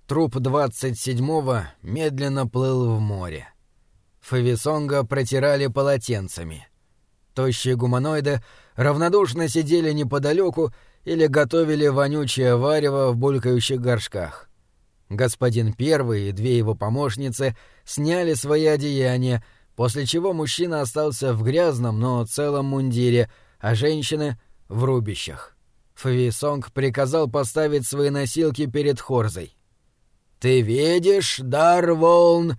Труп 27-го медленно плыл в море. Фависонга протирали полотенцами. Тощие гуманоиды равнодушно сидели неподалеку или готовили вонючее варево в булькающих горшках. Господин Первый и две его помощницы сняли свои одеяния, после чего мужчина остался в грязном, но целом мундире, а женщины — в рубищах. Фависонг приказал поставить свои носилки перед Хорзой. «Ты видишь, дар волн,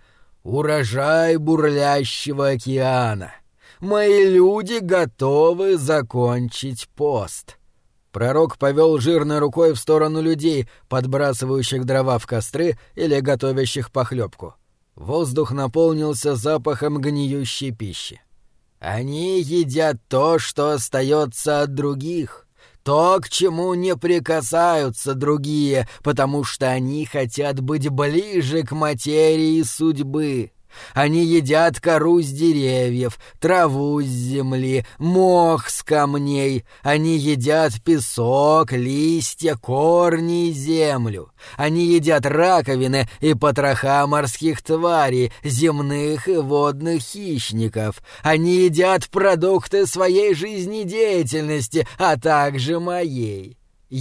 урожай бурлящего океана. Мои люди готовы закончить пост». Пророк повел жирной рукой в сторону людей, подбрасывающих дрова в костры или готовящих похлебку. Воздух наполнился запахом гниющей пищи. «Они едят то, что остается от других, то, к чему не прикасаются другие, потому что они хотят быть ближе к материи судьбы. Они едят кору с деревьев, траву с земли, мох с камней. Они едят песок, листья, корни и землю. Они едят раковины и потроха морских тварей, земных и водных хищников. Они едят продукты своей жизнедеятельности, а также моей.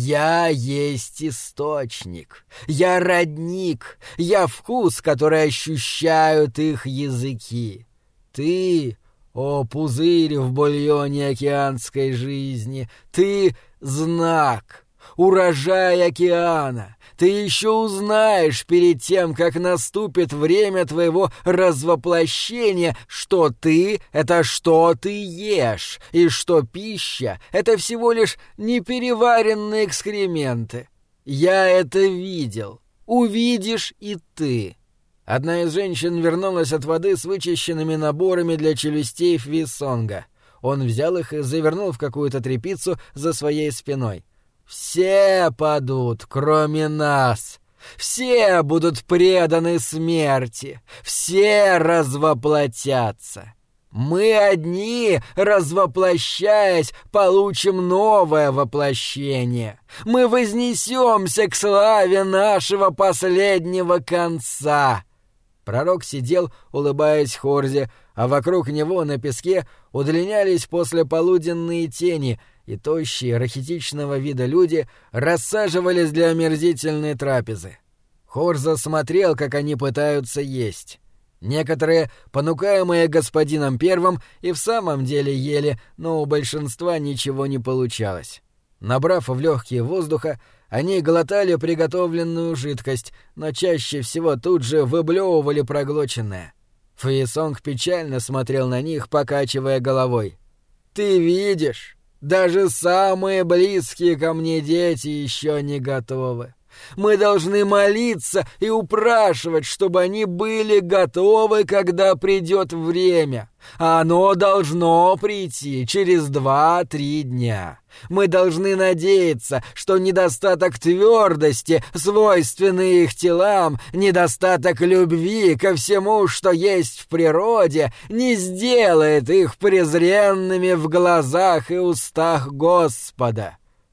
Я есть источник, я родник, я вкус, который ощущают их языки. Ты, о пузырь в бульоне океанской жизни, ты — знак, урожай океана. Ты еще узнаешь перед тем, как наступит время твоего развоплощения, что ты — это что ты ешь, и что пища — это всего лишь непереваренные экскременты. Я это видел. Увидишь и ты. Одна из женщин вернулась от воды с вычищенными наборами для челюстей Фависонга. Он взял их и завернул в какую-то тряпицу за своей спиной. «Все падут, кроме нас. Все будут преданы смерти. Все развоплотятся. Мы одни, развоплощаясь, получим новое воплощение. Мы вознесемся к славе нашего последнего конца». Пророк сидел, улыбаясь Хорзе, а вокруг него на песке удлинялись послеполуденные тени, и тощие, рахитичного вида люди рассаживались для омерзительной трапезы. Хорза смотрел, как они пытаются есть. Некоторые, понукаемые господином Первым, и в самом деле ели, но у большинства ничего не получалось. Набрав в легкие воздуха, они глотали приготовленную жидкость, но чаще всего тут же выблевывали проглоченное. Фависонг печально смотрел на них, покачивая головой. «Ты видишь? Даже самые близкие ко мне дети еще не готовы. Мы должны молиться и упрашивать, чтобы они были готовы, когда придет время. А оно должно прийти через 2-3 дня. Мы должны надеяться, что недостаток твердости, свойственный их телам, недостаток любви ко всему, что есть в природе, не сделает их презренными в глазах и устах Господа.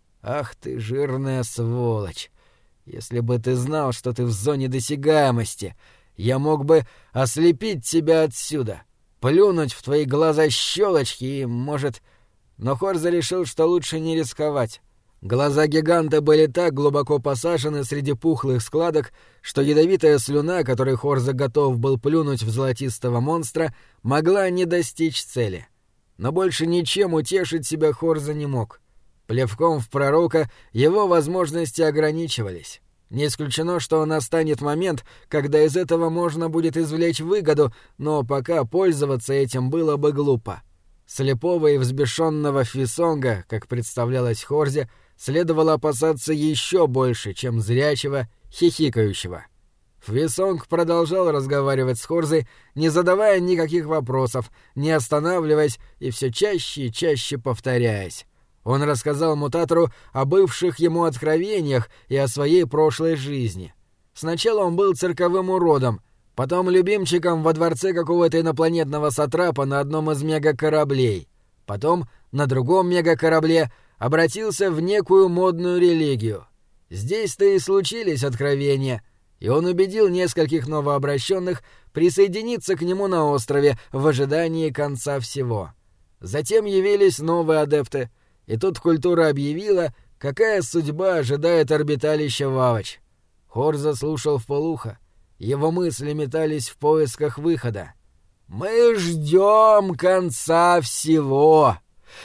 Ах ты, жирная сволочь! Если бы ты знал, что ты в зоне досягаемости, я мог бы ослепить тебя отсюда, плюнуть в твои глаза щелочки и, может... Но Хорза решил, что лучше не рисковать. Глаза гиганта были так глубоко посажены среди пухлых складок, что ядовитая слюна, которой Хорза готов был плюнуть в золотистого монстра, могла не достичь цели. Но больше ничем утешить себя Хорза не мог. Плевком в пророка его возможности ограничивались. Не исключено, что настанет момент, когда из этого можно будет извлечь выгоду, но пока пользоваться этим было бы глупо. Слепого и взбешенного Фависонга, как представлялось Хорзе, следовало опасаться еще больше, чем зрячего, хихикающего. Фависонг продолжал разговаривать с Хорзой, не задавая никаких вопросов, не останавливаясь и все чаще и чаще повторяясь. Он рассказал мутатору о бывших ему откровениях и о своей прошлой жизни. Сначала он был цирковым уродом, потом любимчиком во дворце какого-то инопланетного сатрапа на одном из мегакораблей, потом на другом мегакорабле обратился в некую модную религию. Здесь-то и случились откровения, и он убедил нескольких новообращенных присоединиться к нему на острове в ожидании конца всего. Затем явились новые адепты, и тут культура объявила, какая судьба ожидает орбиталища Вавач. Хорза слушал вполуха. Его мысли метались в поисках выхода. «Мы ждем конца всего,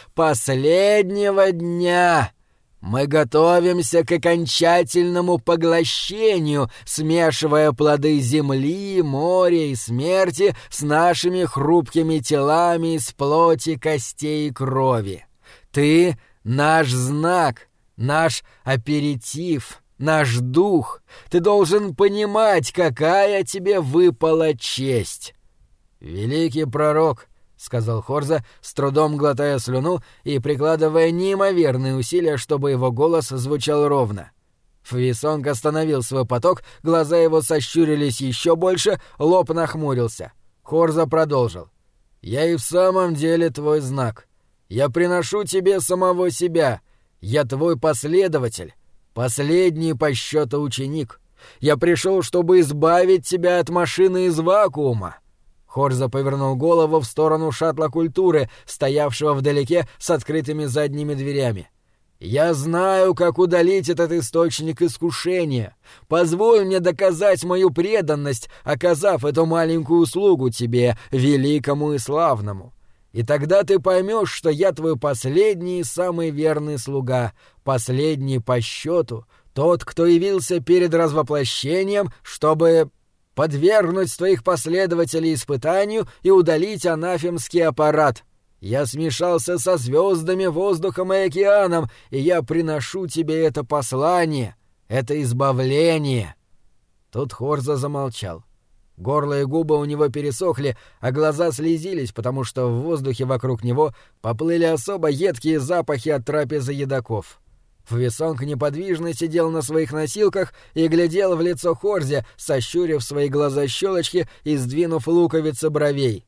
последнего дня. Мы готовимся к окончательному поглощению, смешивая плоды земли, моря и смерти с нашими хрупкими телами из плоти, костей и крови. Ты — наш знак, наш аперитив, наш дух. Ты должен понимать, какая тебе выпала честь». «Великий пророк», — сказал Хорза, с трудом глотая слюну и прикладывая неимоверные усилия, чтобы его голос звучал ровно. Фвисонг остановил свой поток, глаза его сощурились еще больше, лоб нахмурился. Хорза продолжил. «Я и в самом деле твой знак. Я приношу тебе самого себя. Я твой последователь, последний по счету ученик. Я пришел, чтобы избавить тебя от машины из вакуума». Хорза повернул голову в сторону шаттла культуры, стоявшего вдалеке с открытыми задними дверями. «Я знаю, как удалить этот источник искушения. Позволь мне доказать мою преданность, оказав эту маленькую услугу тебе, великому и славному. И тогда ты поймешь, что я твой последний и самый верный слуга, последний по счету, тот, кто явился перед развоплощением, чтобы подвергнуть твоих последователей испытанию и удалить анафемский аппарат. Я смешался со звездами, воздухом и океаном, и я приношу тебе это послание, это избавление». Тут Хорза замолчал. Горло и губы у него пересохли, а глаза слезились, потому что в воздухе вокруг него поплыли особо едкие запахи от трапезы едоков. Фвисонг неподвижно сидел на своих носилках и глядел в лицо Хорзе, сощурив свои глаза-щелочки и сдвинув луковицы бровей.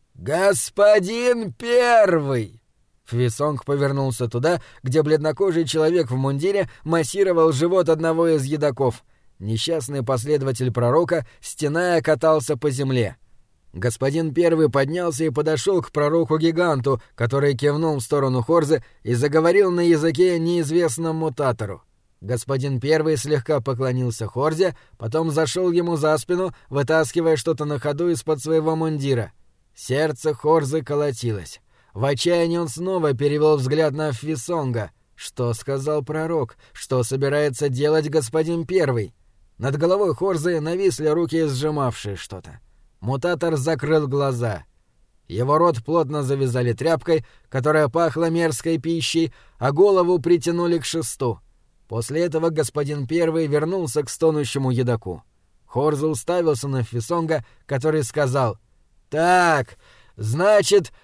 «Господин Первый!» Фвисонг повернулся туда, где бледнокожий человек в мундире массировал живот одного из едоков. Несчастный последователь пророка, стеная, катался по земле. Господин Первый поднялся и подошел к пророку-гиганту, который кивнул в сторону Хорзы и заговорил на языке, неизвестном мутатору. Господин Первый слегка поклонился Хорзе, потом зашел ему за спину, вытаскивая что-то на ходу из-под своего мундира. Сердце Хорзы колотилось. В отчаянии он снова перевел взгляд на Фвисонга. Что сказал пророк? Что собирается делать господин Первый? Над головой Хорзы нависли руки, сжимавшие что-то. Мутатор закрыл глаза. Его рот плотно завязали тряпкой, которая пахла мерзкой пищей, а голову притянули к шесту. После этого господин Первый вернулся к стонущему едоку. Хорза уставился на Фвисонга, который сказал: «Так, значит,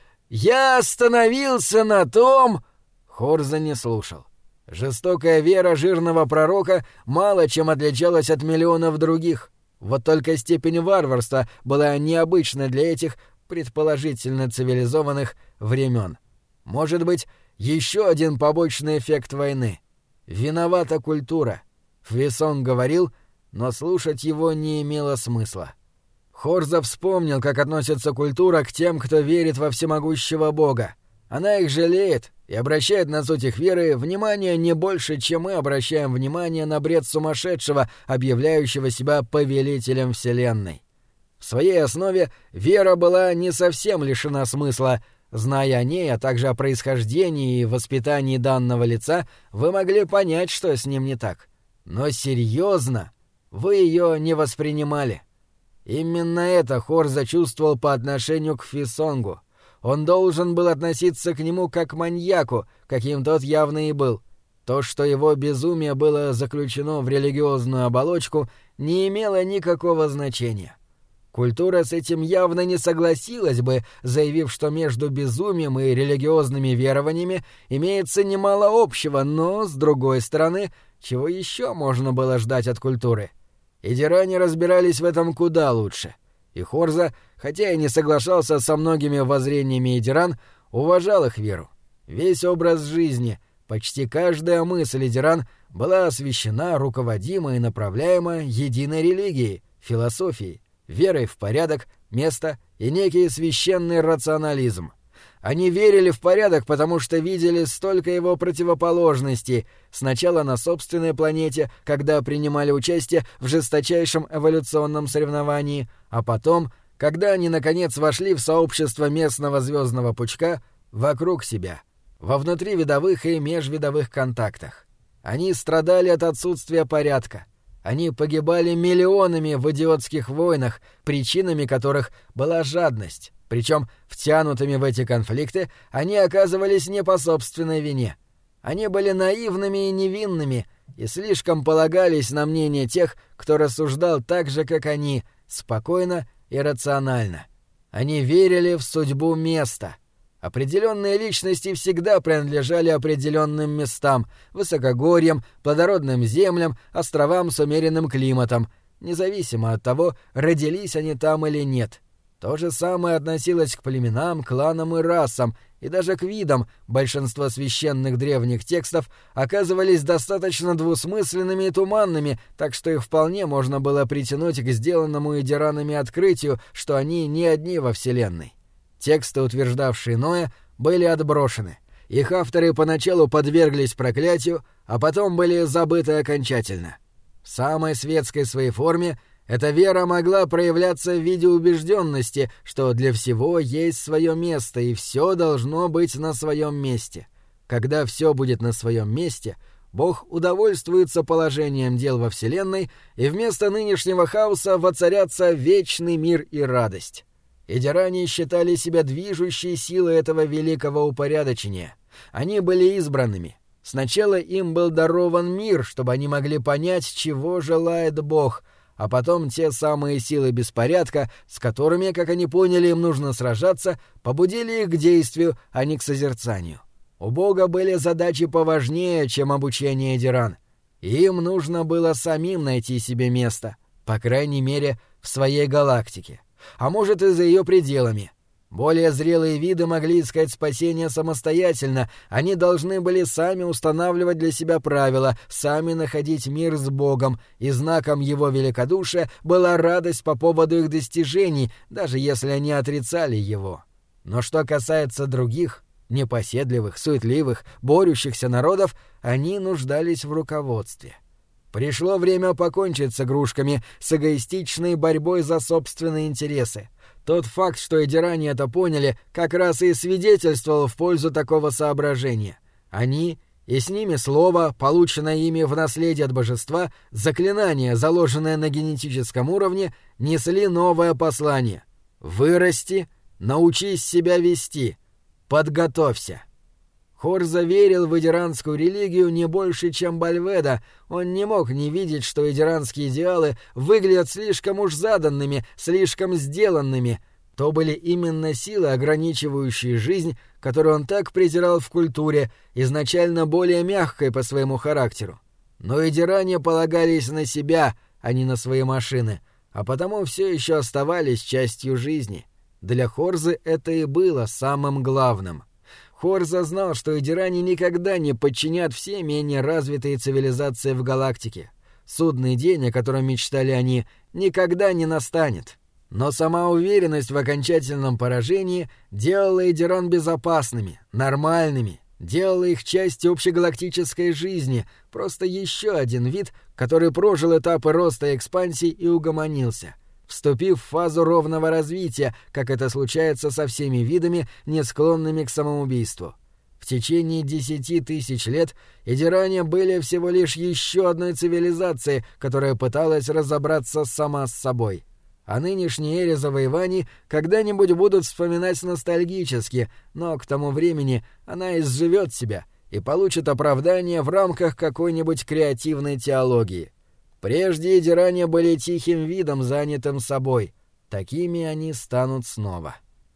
я остановился на том...» Хорза не слушал. Жестокая вера жирного пророка мало чем отличалась от миллионов других. Вот только степень варварства была необычной для этих предположительно цивилизованных времен. Может быть, еще один побочный эффект войны. Виновата культура. Фвисонг говорил, но слушать его не имело смысла. Хорза вспомнил, как относится культура к тем, кто верит во всемогущего Бога. Она их жалеет и обращает на суть их веры внимание не больше, чем мы обращаем внимание на бред сумасшедшего, объявляющего себя повелителем Вселенной. В своей основе вера была не совсем лишена смысла. Зная о ней, а также о происхождении и воспитании данного лица, вы могли понять, что с ним не так. Но серьезно вы ее не воспринимали. Именно это Хорза чувствовал по отношению к Фвисонгу. Он должен был относиться к нему как к маньяку, каким тот явно и был. То, что его безумие было заключено в религиозную оболочку, не имело никакого значения. Культура с этим явно не согласилась бы, заявив, что между безумием и религиозными верованиями имеется немало общего, но, с другой стороны, чего еще можно было ждать от культуры? Идиране разбирались в этом куда лучше. И Хорза, хотя и не соглашался со многими воззрениями идиран, уважал их веру. Весь образ жизни, Почти каждая мысль Эдиран была освящена, руководима и направляема единой религией, философией, верой в порядок, место и некий священный рационализм. Они верили в порядок, потому что видели столько его противоположностей, сначала на собственной планете, когда принимали участие в жесточайшем эволюционном соревновании, а потом, когда они наконец вошли в сообщество местного звездного пучка, вокруг себя, во внутривидовых и межвидовых контактах. Они страдали от отсутствия порядка. Они погибали миллионами в идиотских войнах, причинами которых была жадность. Причем втянутыми в эти конфликты они оказывались не по собственной вине. Они были наивными и невинными и слишком полагались на мнение тех, кто рассуждал так же, как они, спокойно и рационально. Они верили в судьбу места. Определенные личности всегда принадлежали определенным местам, высокогорьям, плодородным землям, островам с умеренным климатом, независимо от того, родились они там или нет. То же самое относилось к племенам, кланам и расам, и даже к видам. Большинство священных древних текстов оказывались достаточно двусмысленными и туманными, так что их вполне можно было притянуть к сделанному Эдиранами открытию, что они не одни во Вселенной. Тексты, утверждавшие Ноя, были отброшены. Их авторы поначалу подверглись проклятию, а потом были забыты окончательно. В самой светской своей форме эта вера могла проявляться в виде убежденности, что для всего есть свое место, и все должно быть на своем месте. Когда все будет на своем месте, Бог удовольствуется положением дел во Вселенной, и вместо нынешнего хаоса воцарятся вечный мир и радость. Эдиране считали себя движущей силой этого великого упорядочения. Они были избранными. Сначала им был дарован мир, чтобы они могли понять, чего желает Бог, а потом те самые силы беспорядка, с которыми, как они поняли, им нужно сражаться, побудили их к действию, а не к созерцанию. У Бога были задачи поважнее, чем обучение Эдиран. Им нужно было самим найти себе место, по крайней мере, в своей галактике. А может, и за ее пределами. Более зрелые виды могли искать спасения самостоятельно, они должны были сами устанавливать для себя правила, сами находить мир с Богом, и знаком его великодушия была радость по поводу их достижений, даже если они отрицали его. Но что касается других, непоседливых, суетливых, борющихся народов, они нуждались в руководстве. Пришло время покончить с игрушками, с эгоистичной борьбой за собственные интересы. Тот факт, что эдиране это поняли, как раз и свидетельствовал в пользу такого соображения. Они, и с ними слово, полученное ими в наследие от божества, заклинание, заложенное на генетическом уровне, несли новое послание. «Вырасти, научись себя вести, подготовься». Хорза верил в эдиранскую религию не больше, чем Бальведа. Он не мог не видеть, что эдиранские идеалы выглядят слишком уж заданными, слишком сделанными. То были именно силы, ограничивающие жизнь, которую он так презирал в культуре, изначально более мягкой по своему характеру. Но эдиране полагались на себя, а не на свои машины, а потому все еще оставались частью жизни. Для Хорзы это и было самым главным. Хорза знал, что эдиране никогда не подчинят все менее развитые цивилизации в галактике. Судный день, о котором мечтали они, никогда не настанет. Но сама уверенность в окончательном поражении делала эдиран безопасными, нормальными, делала их частью общегалактической жизни, просто еще один вид, который прожил этапы роста и экспансии и угомонился, вступив в фазу ровного развития, как это случается со всеми видами, не склонными к самоубийству. В течение 10 тысяч лет эдиране были всего лишь еще одной цивилизацией, которая пыталась разобраться сама с собой. О нынешней эре завоеваний когда-нибудь будут вспоминать ностальгически, но к тому времени она изживет себя и получит оправдание в рамках какой-нибудь креативной теологии. Прежде эдиране были тихим видом, занятым собой. Такими они станут снова.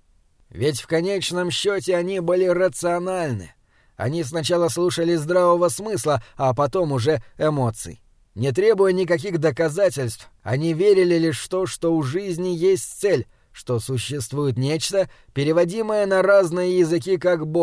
Ведь в конечном счете они были рациональны. Они сначала слушали здравого смысла, а потом уже эмоций. Не требуя никаких доказательств, они верили лишь в то, что у жизни есть цель, что существует нечто, переводимое на разные языки как Бог,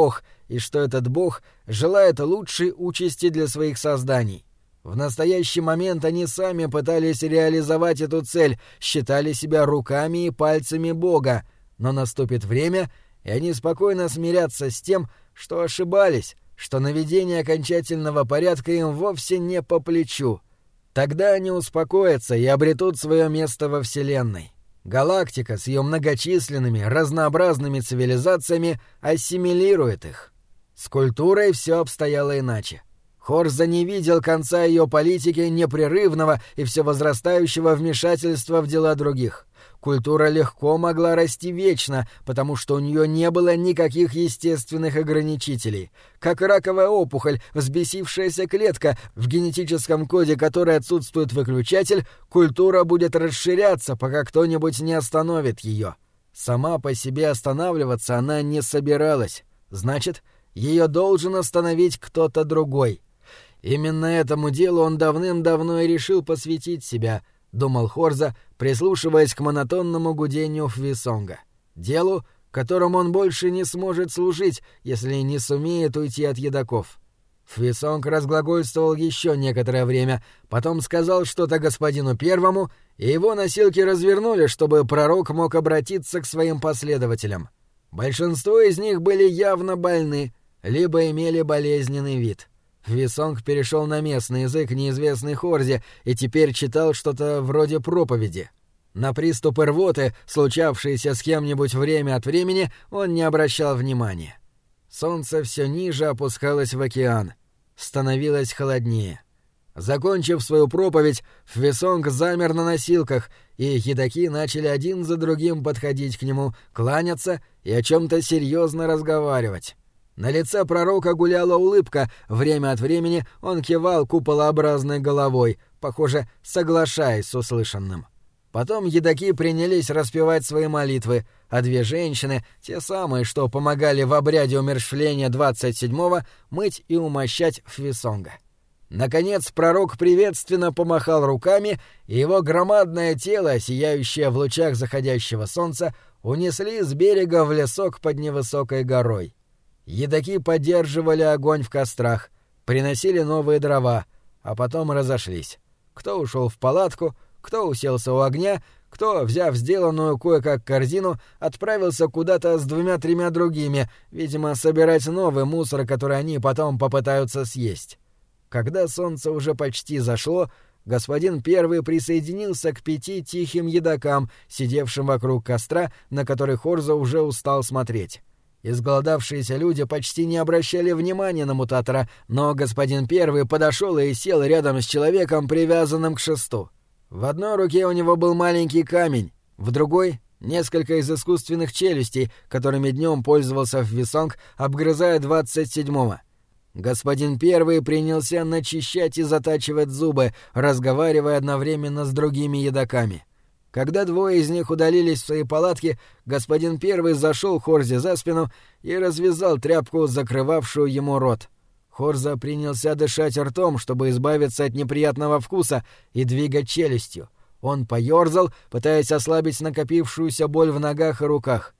и что этот бог желает лучшей участи для своих созданий. В настоящий момент они сами пытались реализовать эту цель, считали себя руками и пальцами бога, но наступит время, и они спокойно смирятся с тем, что ошибались, что наведение окончательного порядка им вовсе не по плечу. Тогда они успокоятся и обретут свое место во Вселенной. Галактика с ее многочисленными, разнообразными цивилизациями ассимилирует их. С культурой все обстояло иначе. Хорза не видел конца ее политики непрерывного и все возрастающего вмешательства в дела других. Культура легко могла расти вечно, потому что у нее не было никаких естественных ограничителей. Как раковая опухоль, взбесившаяся клетка, в генетическом коде которой отсутствует выключатель, культура будет расширяться, пока кто-нибудь не остановит ее. Сама по себе останавливаться она не собиралась. Значит, ее должен остановить кто-то другой. Именно этому делу он давным-давно и решил посвятить себя, — думал Хорза, прислушиваясь к монотонному гудению Фвисонга. Делу, которому он больше не сможет служить, если не сумеет уйти от едоков. Фвисонг разглагольствовал еще некоторое время, потом сказал что-то господину первому, и его носилки развернули, чтобы пророк мог обратиться к своим последователям. Большинство из них были явно больны, либо имели болезненный вид. Фвисонг перешел на местный язык, неизвестный Хорзе, и теперь читал что-то вроде проповеди. На приступы рвоты, случавшиеся с кем-нибудь время от времени, он не обращал внимания. Солнце все ниже опускалось в океан. Становилось холоднее. Закончив свою проповедь, Фвисонг замер на носилках, и едоки начали один за другим подходить к нему, кланяться и о чем-то серьезно разговаривать. На лице пророка гуляла улыбка, время от времени он кивал куполообразной головой, похоже, соглашаясь с услышанным. Потом едоки принялись распевать свои молитвы, а две женщины, те самые, что помогали в обряде умерщвления 27-го, мыть и умощать Фвисонга. Наконец пророк приветственно помахал руками, и его громадное тело, сияющее в лучах заходящего солнца, унесли с берега в лесок под невысокой горой. Едоки поддерживали огонь в кострах, приносили новые дрова, а потом разошлись. Кто ушел в палатку, кто уселся у огня, кто, взяв сделанную кое-как корзину, отправился куда-то с 2-3 другими, видимо, собирать новый мусор, который они потом попытаются съесть. Когда солнце уже почти зашло, господин первый присоединился к 5 тихим едокам, сидевшим вокруг костра, на который Хорза уже устал смотреть. Изголодавшиеся люди почти не обращали внимания на мутатора, но господин первый подошел и сел рядом с человеком, привязанным к шесту. В одной руке у него был маленький камень, в другой — несколько из искусственных челюстей, которыми днем пользовался Фвисонг, обгрызая 27-го. Господин первый принялся начищать и затачивать зубы, разговаривая одновременно с другими едоками. Когда двое из них удалились в свои палатки, господин первый зашел Хорзе за спину и развязал тряпку, закрывавшую ему рот. Хорза принялся дышать ртом, чтобы избавиться от неприятного вкуса, и двигать челюстью. Он поёрзал, пытаясь ослабить накопившуюся боль в ногах и руках.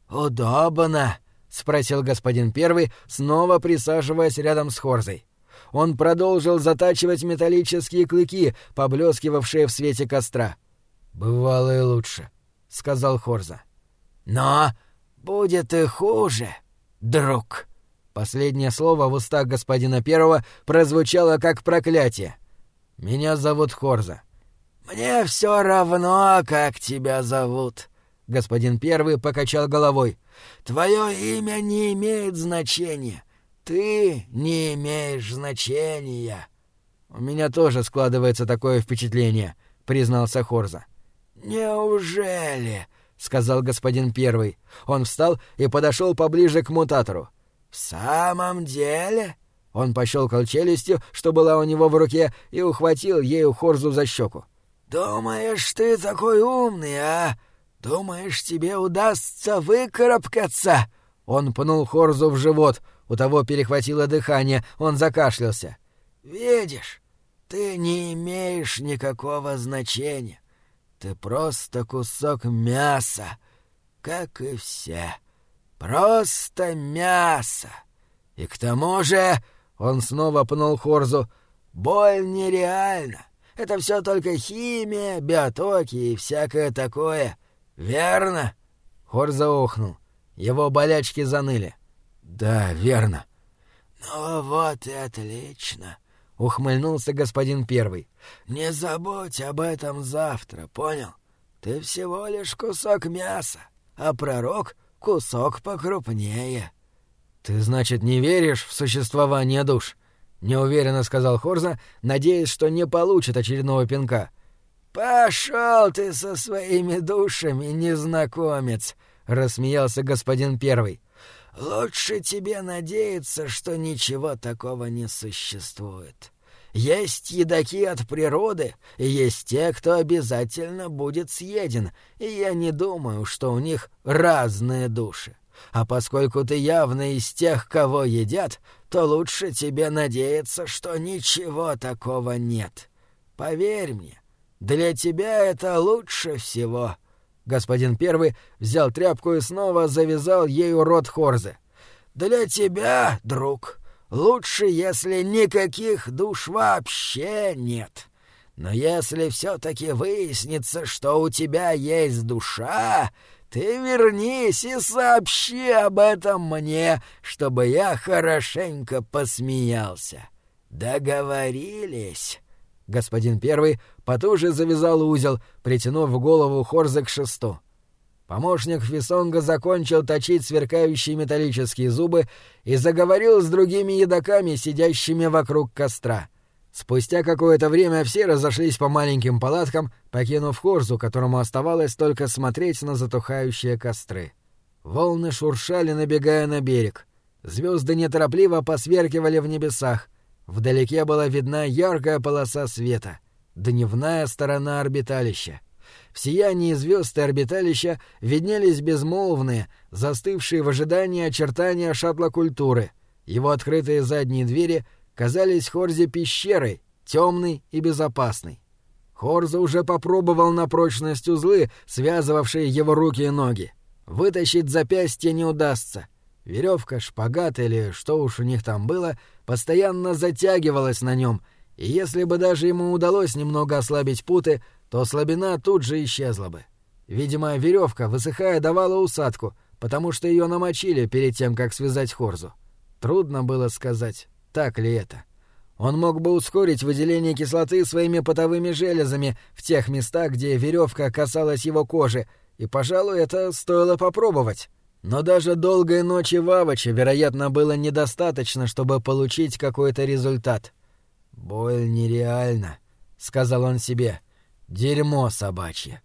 «Удобно?» — спросил господин первый, снова присаживаясь рядом с Хорзой. Он продолжил затачивать металлические клыки, поблескивавшие в свете костра. «Бывало и лучше», — сказал Хорза. «Но будет и хуже, друг». Последнее слово в устах господина первого прозвучало как проклятие. «Меня зовут Хорза». «Мне все равно, как тебя зовут». Господин первый покачал головой. «Твое имя не имеет значения. Ты не имеешь значения». «У меня тоже складывается такое впечатление», — признался Хорза. «Неужели?» — сказал господин первый. Он встал и подошел поближе к мутатору. «В самом деле?» Он пощелкал челюстью, что была у него в руке, и ухватил ею Хорзу за щеку. «Думаешь, ты такой умный, а? Думаешь, тебе удастся выкарабкаться?» Он пнул Хорзу в живот, у того перехватило дыхание, он закашлялся. «Видишь, ты не имеешь никакого значения. Ты просто кусок мяса, как и все. Просто мясо. И к тому же, он снова пнул Хорзу, боль нереальна. Это все только химия, биотоки и всякое такое. Верно? Хорза охнул. Его болячки заныли. Да, верно. Ну вот и отлично, ухмыльнулся господин Первый. Не забудь об этом завтра, понял? Ты всего лишь кусок мяса, а пророк — кусок покрупнее. Ты, значит, не веришь в существование душ? Неуверенно сказал Хорза, надеясь, что не получит очередного пинка. Пошел ты со своими душами, незнакомец, рассмеялся господин Первый. Лучше тебе надеяться, что ничего такого не существует. Есть едоки от природы, и есть те, кто обязательно будет съеден, и я не думаю, что у них разные души. А поскольку ты явно из тех, кого едят, то лучше тебе надеяться, что ничего такого нет. Поверь мне, для тебя это лучше всего». Господин Первый взял тряпку и снова завязал ею рот Хорзы. «Для тебя, друг, лучше, если никаких душ вообще нет. Но если все-таки выяснится, что у тебя есть душа, ты вернись и сообщи об этом мне, чтобы я хорошенько посмеялся. Договорились?» Господин Первый потуже завязал узел, притянув голову Хорзы к шесту. Помощник Фвисонга закончил точить сверкающие металлические зубы и заговорил с другими едоками, сидящими вокруг костра. Спустя какое-то время все разошлись по маленьким палаткам, покинув Хорзу, которому оставалось только смотреть на затухающие костры. Волны шуршали, набегая на берег. Звезды неторопливо посверкивали в небесах. Вдалеке была видна яркая полоса света — дневная сторона орбиталища. В сиянии звезд и орбиталища виднелись безмолвные, застывшие в ожидании очертания шаттла культуры. Его открытые задние двери казались Хорзе пещерой, темной и безопасной. Хорза уже попробовал на прочность узлы, связывавшие его руки и ноги. Вытащить запястье не удастся. Веревка, шпагат или что уж у них там было, постоянно затягивалась на нем, и если бы даже ему удалось немного ослабить путы, то слабина тут же исчезла бы. Видимо, веревка, высыхая, давала усадку, потому что ее намочили перед тем, как связать Хорзу. Трудно было сказать, так ли это. Он мог бы ускорить выделение кислоты своими потовыми железами в тех местах, где веревка касалась его кожи, и, пожалуй, это стоило попробовать. Но даже долгой ночи в Аваче, вероятно, было недостаточно, чтобы получить какой-то результат. «Боль нереальна», — сказал он себе. «Дерьмо собачье».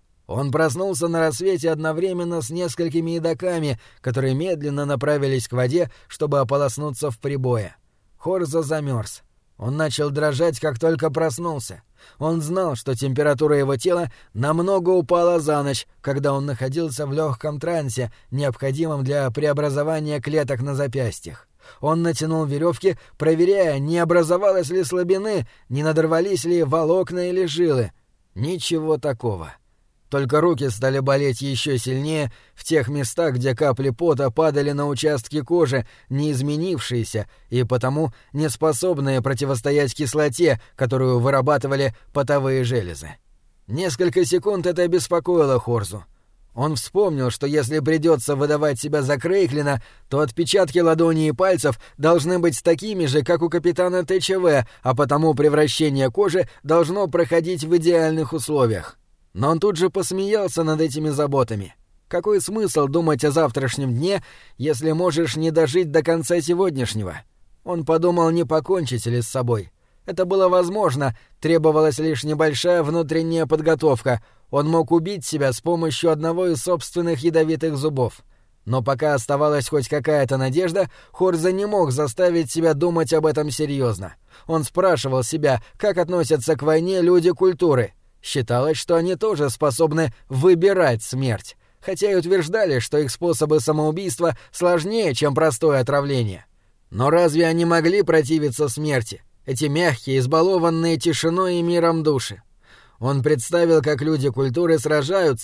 Он проснулся на рассвете одновременно с несколькими едоками, которые медленно направились к воде, чтобы ополоснуться в прибое. Хорза замерз. Он начал дрожать, как только проснулся. Он знал, что температура его тела намного упала за ночь, когда он находился в легком трансе, необходимом для преобразования клеток на запястьях. Он натянул веревки, проверяя, не образовалось ли слабины, не надорвались ли волокна или жилы. Ничего такого. Только руки стали болеть еще сильнее в тех местах, где капли пота падали на участки кожи, не изменившиеся и потому не способные противостоять кислоте, которую вырабатывали потовые железы. Несколько секунд это беспокоило Хорзу. Он вспомнил, что если придется выдавать себя за Крейклина, то отпечатки ладоней и пальцев должны быть такими же, как у капитана ТЧВ, а потому превращение кожи должно проходить в идеальных условиях. Но он тут же посмеялся над этими заботами. Какой смысл думать о завтрашнем дне, если можешь не дожить до конца сегодняшнего? Он подумал, не покончить ли с собой. Это было возможно, требовалась лишь небольшая внутренняя подготовка. Он мог убить себя с помощью одного из собственных ядовитых зубов. Но пока оставалась хоть какая-то надежда, Хорза не мог заставить себя думать об этом серьезно. Он спрашивал себя, как относятся к войне люди культуры. Считалось, что они тоже способны выбирать смерть, хотя и утверждали, что их способы самоубийства сложнее, чем простое отравление. Но разве они могли противиться смерти, эти мягкие, избалованные тишиной и миром души? Он представил, как люди культуры сражаются,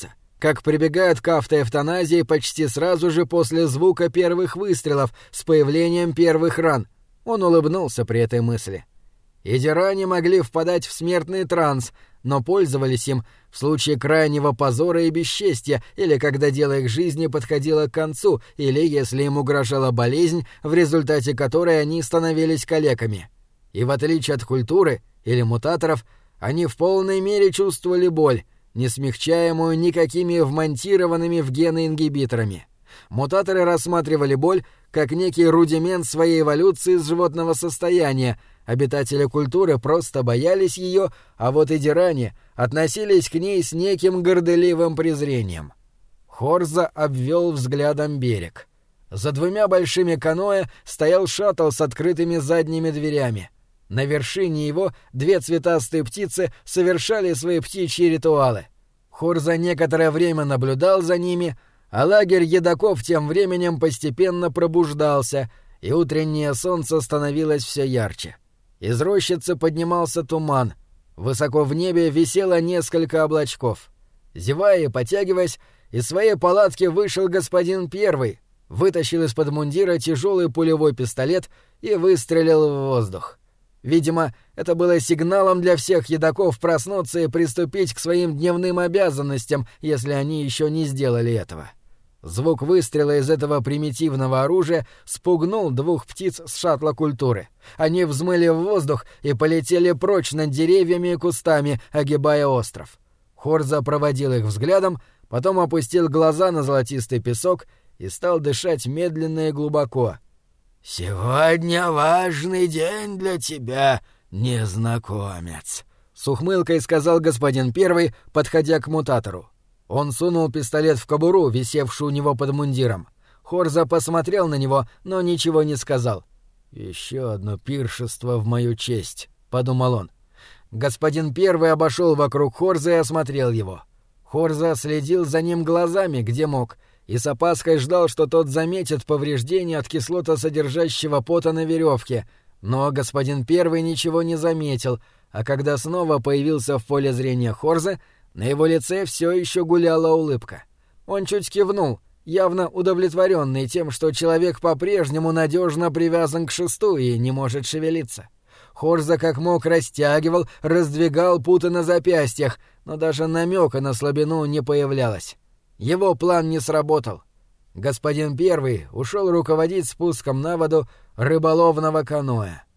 как прибегают к автоэвтаназии почти сразу же после звука первых выстрелов с появлением первых ран. Он улыбнулся при этой мысли. Идиране могли впадать в смертный транс, но пользовались им в случае крайнего позора и бесчестья, или когда дело их жизни подходило к концу, или если им угрожала болезнь, в результате которой они становились калеками. И в отличие от культуры или мутаторов, они в полной мере чувствовали боль, не смягчаемую никакими вмонтированными в гены ингибиторами. Мутаторы рассматривали боль как некий рудимент своей эволюции с животного состояния. Обитатели культуры просто боялись ее, а вот идиране относились к ней с неким горделивым презрением. Хорза обвел взглядом берег. За 2 большими каноэ стоял шаттл с открытыми задними дверями. На вершине его 2 цветастые птицы совершали свои птичьи ритуалы. Хорза некоторое время наблюдал за ними, а лагерь едоков тем временем постепенно пробуждался, и утреннее солнце становилось все ярче. Из рощицы поднимался туман. Высоко в небе висело несколько облачков. Зевая и потягиваясь, из своей палатки вышел господин Первый, вытащил из-под мундира тяжелый пулевой пистолет и выстрелил в воздух. Видимо, это было сигналом для всех едоков проснуться и приступить к своим дневным обязанностям, если они еще не сделали этого. Звук выстрела из этого примитивного оружия спугнул 2 птиц с шаттла культуры. Они взмыли в воздух и полетели прочь над деревьями и кустами, огибая остров. Хорза проводил их взглядом, потом опустил глаза на золотистый песок и стал дышать медленно и глубоко. «Сегодня важный день для тебя, незнакомец», — с ухмылкой сказал господин Первый, подходя к мутатору. Он сунул пистолет в кобуру, висевшую у него под мундиром. Хорза посмотрел на него, но ничего не сказал. «Еще одно пиршество в мою честь», — подумал он. Господин Первый обошел вокруг Хорза и осмотрел его. Хорза следил за ним глазами, где мог, и с опаской ждал, что тот заметит повреждение от кислотосодержащего пота на веревке, но господин Первый ничего не заметил, а когда снова появился в поле зрения Хорза, на его лице все еще гуляла улыбка. Он чуть кивнул, явно удовлетворенный тем, что человек по-прежнему надежно привязан к шесту и не может шевелиться. Хорза как мог растягивал, раздвигал путы на запястьях, но даже намека на слабину не появлялось. Его план не сработал. Господин Первый ушел руководить спуском на воду рыболовного каноэ.